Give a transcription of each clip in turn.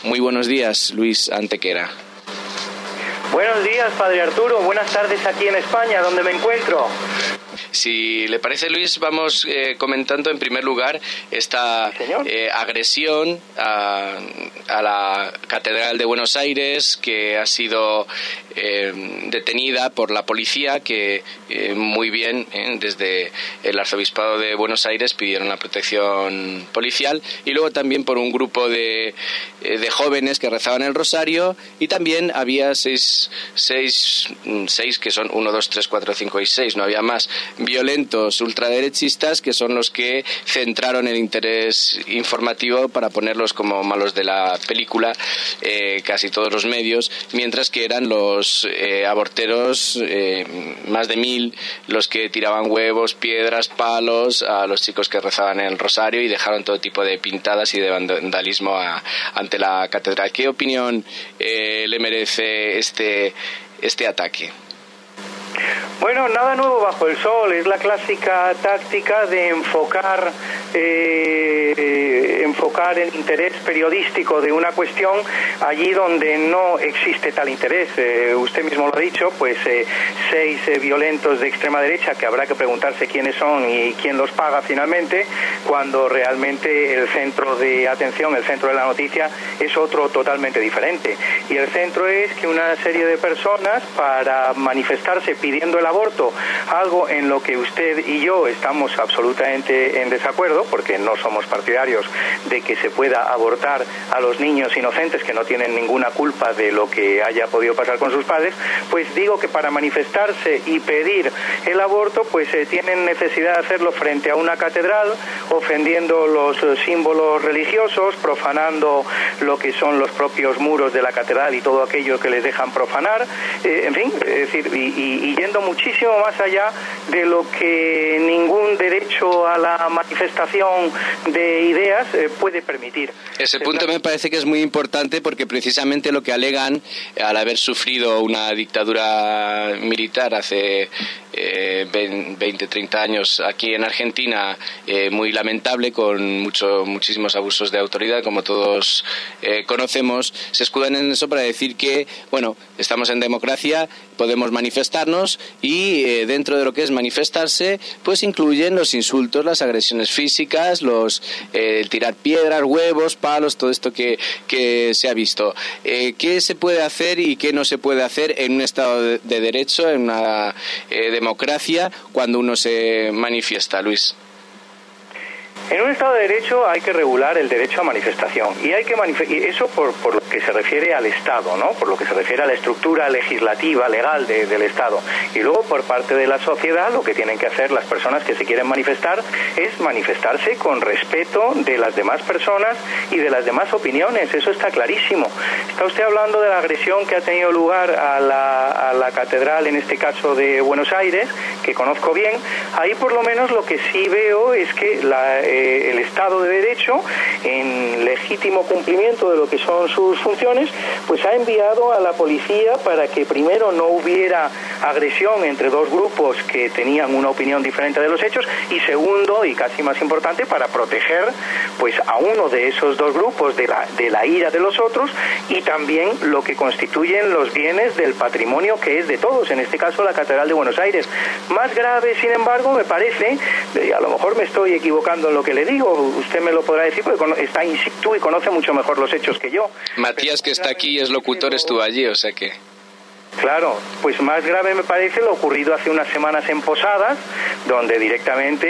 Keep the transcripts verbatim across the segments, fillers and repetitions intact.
Muy buenos días, Luis Antequera. Buenos días, Padre Arturo. Buenas tardes aquí en España, donde me encuentro. Si le parece, Luis, vamos eh, comentando en primer lugar esta eh, agresión a, a la Catedral de Buenos Aires, que ha sido eh, detenida por la policía, que eh, muy bien, eh, desde el Arzobispado de Buenos Aires pidieron la protección policial, y luego también por un grupo de, eh, de jóvenes que rezaban el rosario, y también había seis, seis, seis que son uno, dos, tres, cuatro, cinco y seis, no había más, violentos ultraderechistas, que son los que centraron el interés informativo para ponerlos como malos de la película, eh, casi todos los medios, mientras que eran los eh, aborteros, eh, más de mil, los que tiraban huevos, piedras, palos a los chicos que rezaban el rosario y dejaron todo tipo de pintadas y de vandalismo a, ante la catedral. ¿Qué opinión eh, le merece este, este ataque? Bueno, nada nuevo bajo el sol, es la clásica táctica de enfocar eh, enfocar el interés periodístico de una cuestión allí donde no existe tal interés. Eh, usted mismo lo ha dicho, pues eh, seis eh, violentos de extrema derecha, que habrá que preguntarse quiénes son y quién los paga finalmente, cuando realmente el centro de atención, el centro de la noticia es otro totalmente diferente. Y el centro es que una serie de personas, para manifestarse pidiendo el aborto, algo en lo que usted y yo estamos absolutamente en desacuerdo, porque no somos partidarios de que se pueda abortar a los niños inocentes que no tienen ninguna culpa de lo que haya podido pasar con sus padres, pues digo que para manifestarse y pedir el aborto, pues eh, tienen necesidad de hacerlo frente a una catedral, ofendiendo los eh, símbolos religiosos, profanando lo que son los propios muros de la catedral y todo aquello que les dejan profanar, eh, en fin, es decir, y, y, y yendo muchísimo más allá de lo que ningún derecho a la manifestación de ideas eh, puede permitir. Ese punto me parece que es muy importante, porque precisamente lo que alegan, al haber sufrido una dictadura militar hace eh, veinte, treinta años aquí en Argentina, eh, muy lamentable, con mucho, muchísimos abusos de autoridad, como todos eh, conocemos, se escudan en eso para decir que, bueno, estamos en democracia, podemos manifestarnos, y eh, dentro de lo que es manifestarse, pues incluyen los insultos, las agresiones físicas, los eh, tirar piedras, huevos, palos, todo esto que, que se ha visto. Eh, ¿Qué se puede hacer y qué no se puede hacer en un Estado de, de Derecho, en una eh, democracia, cuando uno se manifiesta, Luis? En un Estado de Derecho hay que regular el derecho a manifestación, y hay que manif- y eso por, por lo que se refiere al Estado, ¿no? Por lo que se refiere a la estructura legislativa, legal de, del Estado. Y luego, por parte de la sociedad, lo que tienen que hacer las personas que se quieren manifestar es manifestarse con respeto de las demás personas y de las demás opiniones. Eso está clarísimo. Está usted hablando de la agresión que ha tenido lugar a la, a la catedral, en este caso de Buenos Aires, que conozco bien. Ahí por lo menos lo que sí veo es que la Eh, el Estado de Derecho, en legítimo cumplimiento de lo que son sus funciones, pues ha enviado a la policía para que primero no hubiera agresión entre dos grupos que tenían una opinión diferente de los hechos, y segundo, y casi más importante, para proteger pues a uno de esos dos grupos de la, de la ira de los otros, y también lo que constituyen los bienes del patrimonio que es de todos, en este caso la Catedral de Buenos Aires. Más grave, sin embargo, me parece, a lo mejor me estoy equivocando en lo que le digo, usted me lo podrá decir porque está in situ y conoce mucho mejor los hechos que yo. Matías, que está aquí, es locutor, estuvo allí, o sea que... Claro, pues más grave me parece lo ocurrido hace unas semanas en Posadas, donde directamente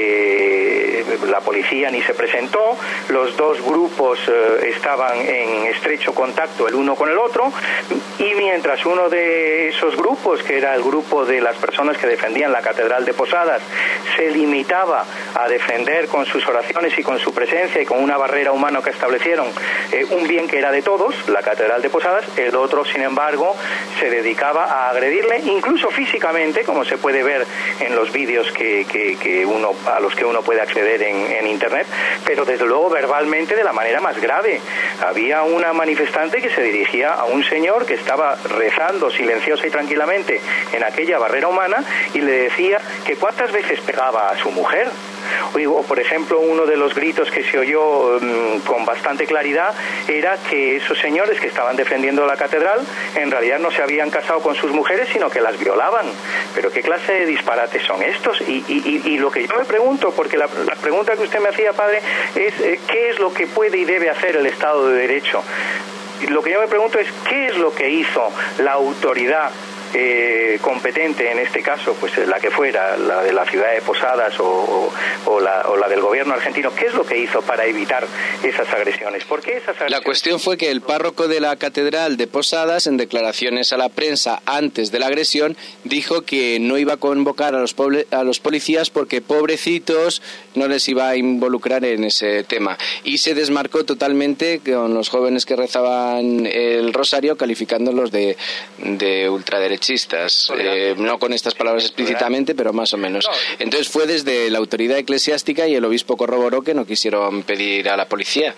eh, la policía ni se presentó, los dos grupos eh, estaban en estrecho contacto el uno con el otro, y mientras uno de esos grupos, que era el grupo de las personas que defendían la Catedral de Posadas, se limitaba a defender con sus oraciones y con su presencia y con una barrera humana que establecieron eh, un bien que era de todos, la Catedral de Posadas, el otro, sin embargo, se dedicaba a agredirle, incluso físicamente, como se puede ver en los vídeos que, que, que uno, a los que uno puede acceder en, en internet, pero desde luego verbalmente de la manera más grave. Había una manifestante que se dirigía a un señor que estaba rezando silenciosa y tranquilamente en aquella barrera humana, y le decía que cuántas veces pegaba a su mujer. O, por ejemplo, uno de los gritos que se oyó um, con bastante claridad era que esos señores que estaban defendiendo la catedral en realidad no se habían casado con sus mujeres, sino que las violaban. Pero ¿qué clase de disparates son estos? Y, y, y, y lo que yo me pregunto, porque la, la pregunta que usted me hacía, padre, es eh, ¿qué es lo que puede y debe hacer el Estado de Derecho? Lo que yo me pregunto es ¿qué es lo que hizo la autoridad Eh, competente en este caso, pues la que fuera, la de la ciudad de Posadas o, o, o, la, o la del gobierno argentino? ¿Qué es lo que hizo para evitar esas agresiones? ¿Por qué esas agresiones? La cuestión fue que el párroco de la catedral de Posadas, en declaraciones a la prensa antes de la agresión, dijo que no iba a convocar a los, a los policías porque pobrecitos no les iba a involucrar en ese tema, y se desmarcó totalmente con los jóvenes que rezaban el rosario, calificándolos de, de ultraderechistas. Eh, no con estas palabras explícitamente, pero más o menos. Entonces fue desde la autoridad eclesiástica, y el obispo corroboró que no quisieron pedir a la policía.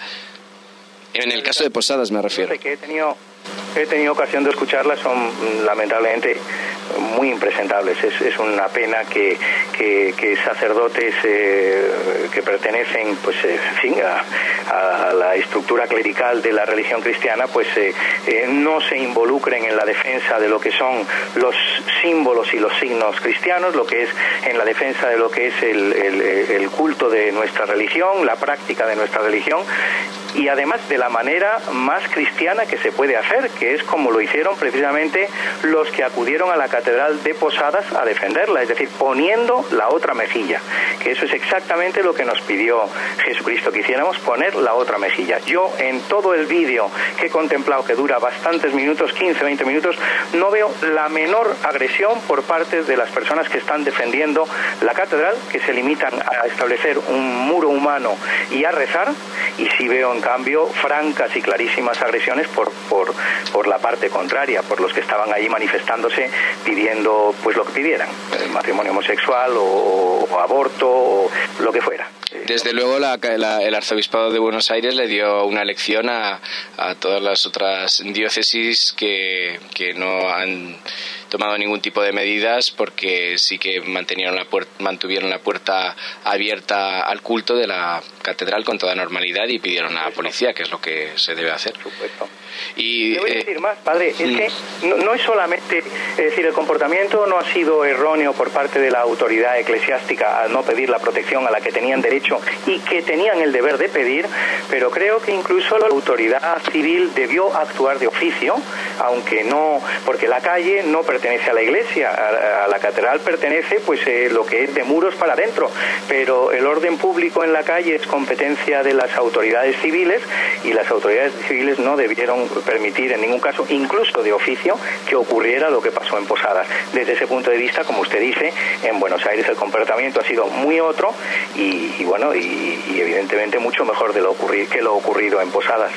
En el caso de Posadas me refiero. Que he tenido, he tenido ocasión de escucharlas, son lamentablemente muy impresentables. Es, es una pena que, que, que sacerdotes eh, que pertenecen, pues, eh, en fin, a, a la estructura clerical de la religión cristiana, pues eh, eh, no se involucren en la defensa de lo que son los símbolos y los signos cristianos, lo que es en la defensa de lo que es el, el, el culto de nuestra religión, la práctica de nuestra religión, y además de la manera más cristiana que se puede hacer, que es como lo hicieron precisamente los que acudieron a la catedral de Posadas a defenderla, es decir, poniendo la otra mejilla, que eso es exactamente lo que nos pidió Jesucristo que hiciéramos, poner la otra mejilla. Yo en todo el vídeo que he contemplado, que dura bastantes minutos, quince, veinte minutos, no veo la menor agresión por parte de las personas que están defendiendo la catedral, que se limitan a establecer un muro humano y a rezar, y sí veo en cambio francas y clarísimas agresiones por, por, por la parte contraria, por los que estaban ahí manifestándose pidiendo pues lo que pidieran, matrimonio homosexual o, o aborto o lo que fuera. Desde luego la, la, el Arzobispado de Buenos Aires le dio una lección a, a todas las otras diócesis que, que no han tomado ningún tipo de medidas, porque sí que mantenieron la puerta, mantuvieron la puerta abierta al culto de la catedral con toda normalidad y pidieron a la policía, que es lo que se debe hacer. Por supuesto. Y, Le voy a eh, decir más, padre, es que no, no es solamente, es decir, el comportamiento no ha sido erróneo por parte de la autoridad eclesiástica al no pedir la protección a la que tenían derecho y que tenían el deber de pedir, pero creo que incluso la autoridad civil debió actuar de oficio, aunque no, porque la calle no pertenece a la iglesia, a, a la catedral pertenece pues eh, lo que es de muros para adentro, pero el orden público en la calle es competencia de las autoridades civiles, y las autoridades civiles no debieron permitir en ningún caso, incluso de oficio, que ocurriera lo que pasó en Posadas. Desde ese punto de vista, como usted dice, en Buenos Aires el comportamiento ha sido muy otro y, y bueno, y, y evidentemente mucho mejor de lo ocurri- que lo ocurrido en Posadas.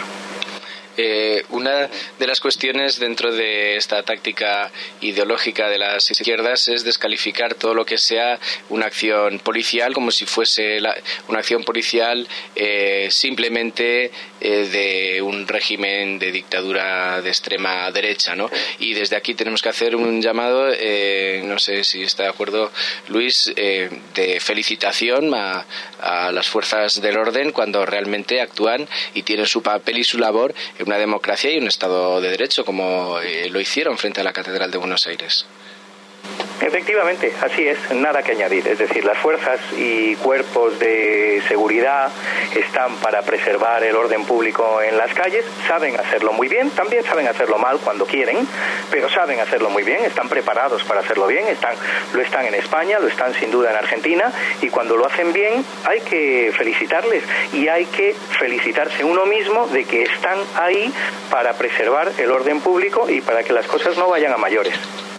Eh, una de las cuestiones dentro de esta táctica ideológica de las izquierdas es descalificar todo lo que sea una acción policial como si fuese la, una acción policial eh, simplemente eh, de un régimen de dictadura de extrema derecha, ¿no? Y desde aquí tenemos que hacer un llamado, eh, no sé si está de acuerdo Luis, eh, de felicitación a, a las fuerzas del orden cuando realmente actúan y tienen su papel y su labor en una democracia y un Estado de Derecho, como eh, lo hicieron frente a la Catedral de Buenos Aires. Efectivamente, así es, nada que añadir. Es decir, las fuerzas y cuerpos de seguridad están para preservar el orden público en las calles, saben hacerlo muy bien, también saben hacerlo mal cuando quieren, pero saben hacerlo muy bien, están preparados para hacerlo bien, están, lo están en España, lo están sin duda en Argentina, y cuando lo hacen bien hay que felicitarles y hay que felicitarse uno mismo de que están ahí para preservar el orden público y para que las cosas no vayan a mayores.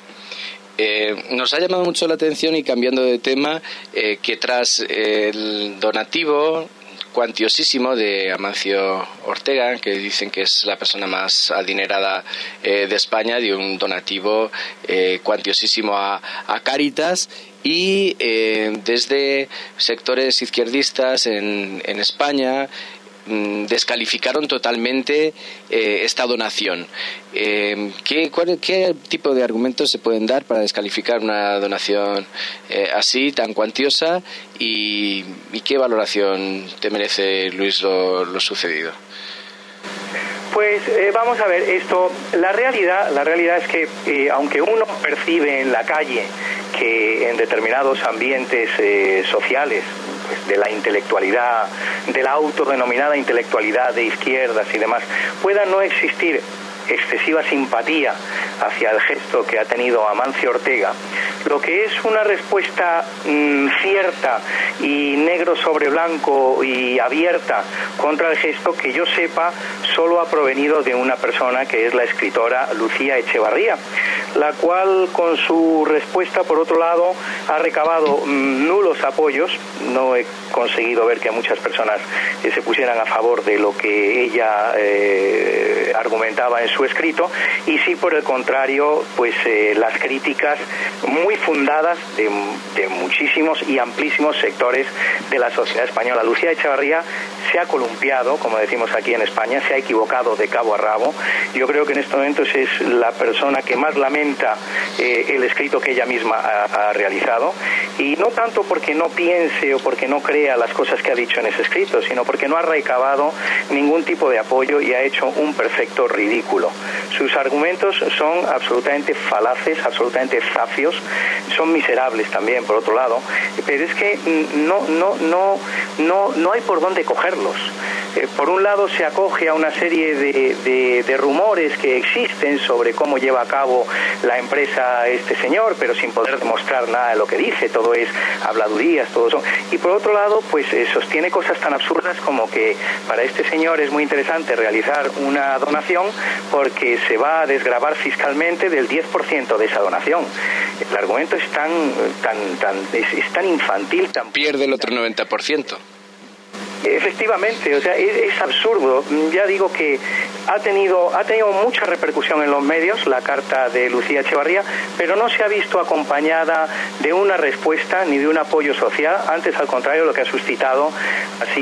Eh, nos ha llamado mucho la atención, y cambiando de tema, eh, que tras eh, el donativo cuantiosísimo de Amancio Ortega, que dicen que es la persona más adinerada eh, de España, dio un donativo eh, cuantiosísimo a, a Cáritas, y eh, desde sectores izquierdistas en, en España mm, descalificaron totalmente eh, esta donación. Eh, ¿qué, cuál, ¿Qué tipo de argumentos se pueden dar para descalificar una donación eh, así, tan cuantiosa? Y, ¿Y qué valoración te merece, Luis, lo, lo sucedido? Pues eh, vamos a ver esto. La realidad, la realidad es que eh, aunque uno percibe en la calle que en determinados ambientes eh, sociales, pues, de la intelectualidad, de la autodenominada intelectualidad de izquierdas y demás, pueda no existir excesiva simpatía hacia el gesto que ha tenido Amancio Ortega, lo que es una respuesta mmm, cierta y negro sobre blanco y abierta contra el gesto, que yo sepa, solo ha provenido de una persona, que es la escritora Lucía Echevarría, la cual con su respuesta, por otro lado, ha recabado mmm, nulos apoyos. No he conseguido ver que muchas personas eh, se pusieran a favor de lo que ella eh, argumentaba en su escrito, y sí, por el contrario, pues eh, las críticas muy fundadas de, de muchísimos y amplísimos sectores de la sociedad española. Lucía Echevarría se ha columpiado, como decimos aquí en España, se ha equivocado de cabo a rabo. Yo creo que en estos momentos es la persona que más lamenta eh, el escrito que ella misma ha, ha realizado, y no tanto porque no piense o porque no crea las cosas que ha dicho en ese escrito, sino porque no ha recabado ningún tipo de apoyo y ha hecho un perfecto ridículo. Sus argumentos son absolutamente falaces, absolutamente zafios, son miserables también, por otro lado, pero es que no, no, no, no, no hay por dónde cogerlos. Eh, por un lado se acoge a una serie de, de, de rumores que existen sobre cómo lleva a cabo la empresa este señor, pero sin poder demostrar nada de lo que dice, todo es habladurías, todo eso. Y por otro lado, pues eh, sostiene cosas tan absurdas como que para este señor es muy interesante realizar una donación porque se va a desgravar fiscalmente del diez por ciento de esa donación. El argumento es tan, tan, tan, es, es tan infantil, tan... Pierde el otro noventa por ciento. Efectivamente, o sea, es, es absurdo. Ya digo que ha tenido ha tenido mucha repercusión en los medios la carta de Lucía Echevarría, pero no se ha visto acompañada de una respuesta ni de un apoyo social. Antes, al contrario, lo que ha suscitado ha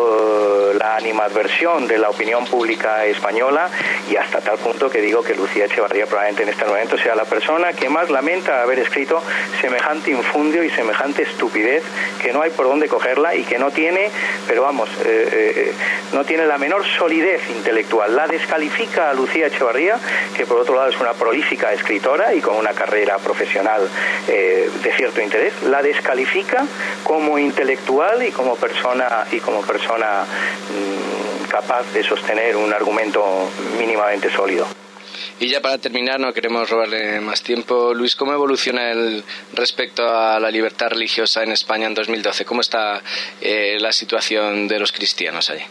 sido la animadversión de la opinión pública española, y hasta tal punto que digo que Lucía Echevarría probablemente en este momento sea la persona que más lamenta haber escrito semejante infundio y semejante estupidez, que no hay por dónde cogerla y que no tiene, pero vamos, eh, eh, no tiene la menor solidez intelectual. La descalifica a Lucía Echevarría, que por otro lado es una prolífica escritora y con una carrera profesional eh, de cierto interés. La descalifica como intelectual y como persona y como persona mmm, capaz de sostener un argumento mínimamente sólido. Y ya para terminar, no queremos robarle más tiempo, Luis, ¿cómo evoluciona el respecto a la libertad religiosa en España en dos mil doce? ¿Cómo está eh, la situación de los cristianos allí?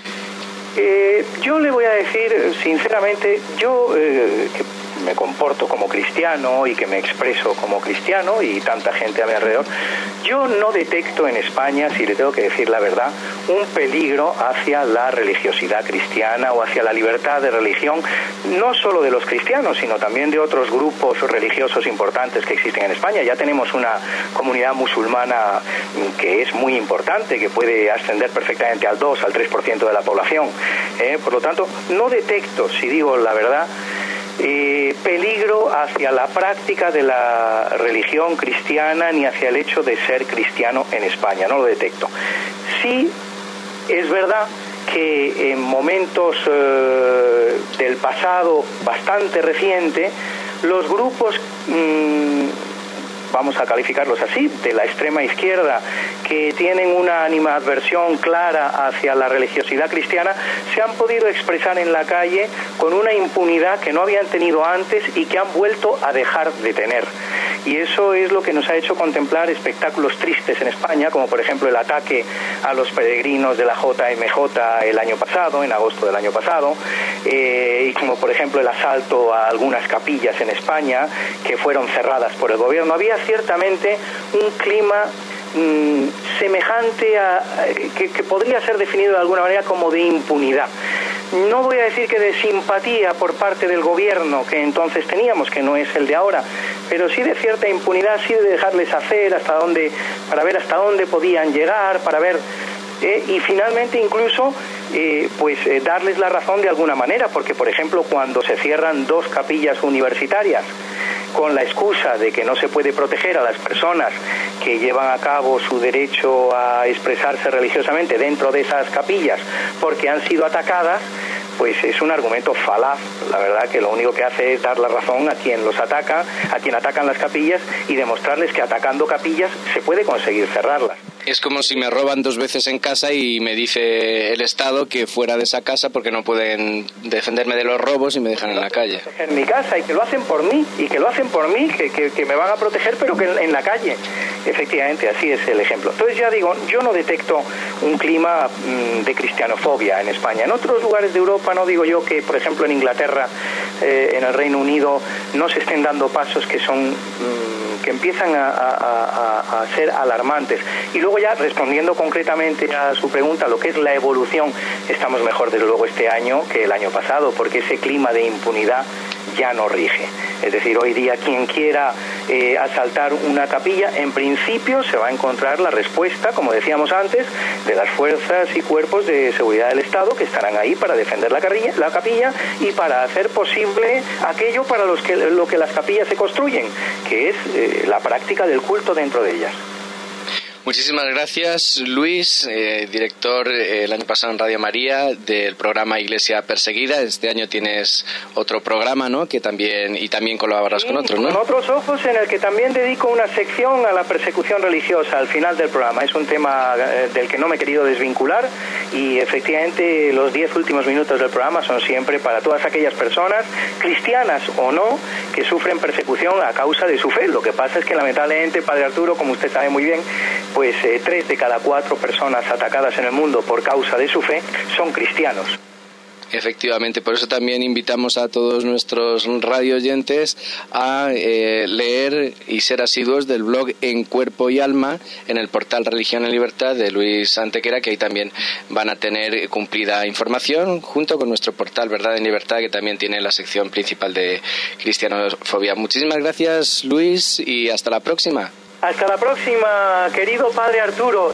Eh, yo le voy a decir, sinceramente, yo eh, que me comporto como cristiano y que me expreso como cristiano, y tanta gente a mi alrededor, yo no detecto en España, si le tengo que decir la verdad, un peligro hacia la religiosidad cristiana o hacia la libertad de religión, no solo de los cristianos, sino también de otros grupos religiosos importantes que existen en España. Ya tenemos una comunidad musulmana que es muy importante, que puede ascender perfectamente al dos, al tres por ciento de la población. Eh, por lo tanto, no detecto, si digo la verdad, Eh, peligro hacia la práctica de la religión cristiana ni hacia el hecho de ser cristiano en España, no lo detecto. Sí, es verdad que en momentos eh, del pasado bastante reciente, los grupos mmm, vamos a calificarlos así, de la extrema izquierda, que tienen una animadversión clara hacia la religiosidad cristiana, se han podido expresar en la calle con una impunidad que no habían tenido antes y que han vuelto a dejar de tener. Y eso es lo que nos ha hecho contemplar espectáculos tristes en España, como por ejemplo el ataque a los peregrinos de la J M J el año pasado, en agosto del año pasado, eh, y como por ejemplo el asalto a algunas capillas en España que fueron cerradas por el gobierno. Había ciertamente un clima mmm, semejante a que, que podría ser definido de alguna manera como de impunidad. No voy a decir que de simpatía por parte del gobierno que entonces teníamos, que no es el de ahora, pero sí de cierta impunidad, sí de dejarles hacer hasta dónde, para ver hasta dónde podían llegar, para ver, eh, y finalmente incluso eh, pues eh, darles la razón de alguna manera, porque por ejemplo cuando se cierran dos capillas universitarias con la excusa de que no se puede proteger a las personas que llevan a cabo su derecho a expresarse religiosamente dentro de esas capillas porque han sido atacadas, pues es un argumento falaz, la verdad, que lo único que hace es dar la razón a quien los ataca, a quien atacan las capillas, y demostrarles que atacando capillas se puede conseguir cerrarlas. Es como si me roban dos veces en casa y me dice el Estado que fuera de esa casa porque no pueden defenderme de los robos y me dejan en la calle. En mi casa, y que lo hacen por mí, y que lo hacen por mí, que, que, que me van a proteger, pero que en, en la calle. Efectivamente, así es el ejemplo. Entonces ya digo, yo no detecto un clima mmm, de cristianofobia en España. En otros lugares de Europa no digo yo que, por ejemplo, en Inglaterra, eh, en el Reino Unido, no se estén dando pasos que son... Mmm, que empiezan a, a, a, a ser alarmantes. Y luego ya respondiendo concretamente a su pregunta, lo que es la evolución, estamos mejor desde luego este año que el año pasado, porque ese clima de impunidad ya no rige. Es decir, hoy día quien quiera eh, asaltar una capilla, en principio se va a encontrar la respuesta, como decíamos antes, de las fuerzas y cuerpos de seguridad del Estado que estarán ahí para defender la, carrilla, la capilla y para hacer posible aquello para los que, lo que las capillas se construyen, que es eh, la práctica del culto dentro de ellas. Muchísimas gracias, Luis, eh, director eh, el año pasado en Radio María del programa Iglesia Perseguida. Este año tienes otro programa, ¿no? Que también y también colaboras sí, con otros, ¿no? Con otros ojos, en el que también dedico una sección a la persecución religiosa al final del programa. Es un tema eh, del que no me he querido desvincular y efectivamente los diez últimos minutos del programa son siempre para todas aquellas personas, cristianas o no, que sufren persecución a causa de su fe. Lo que pasa es que lamentablemente, Padre Arturo, como usted sabe muy bien, pues eh, tres de cada cuatro personas atacadas en el mundo por causa de su fe son cristianos. Efectivamente, por eso también invitamos a todos nuestros radio oyentes a eh, leer y ser asiduos del blog En Cuerpo y Alma en el portal Religión en Libertad de Luis Antequera, que ahí también van a tener cumplida información junto con nuestro portal Verdad en Libertad, que también tiene la sección principal de cristianofobia. Muchísimas gracias, Luis, y hasta la próxima. Hasta la próxima, querido Padre Arturo.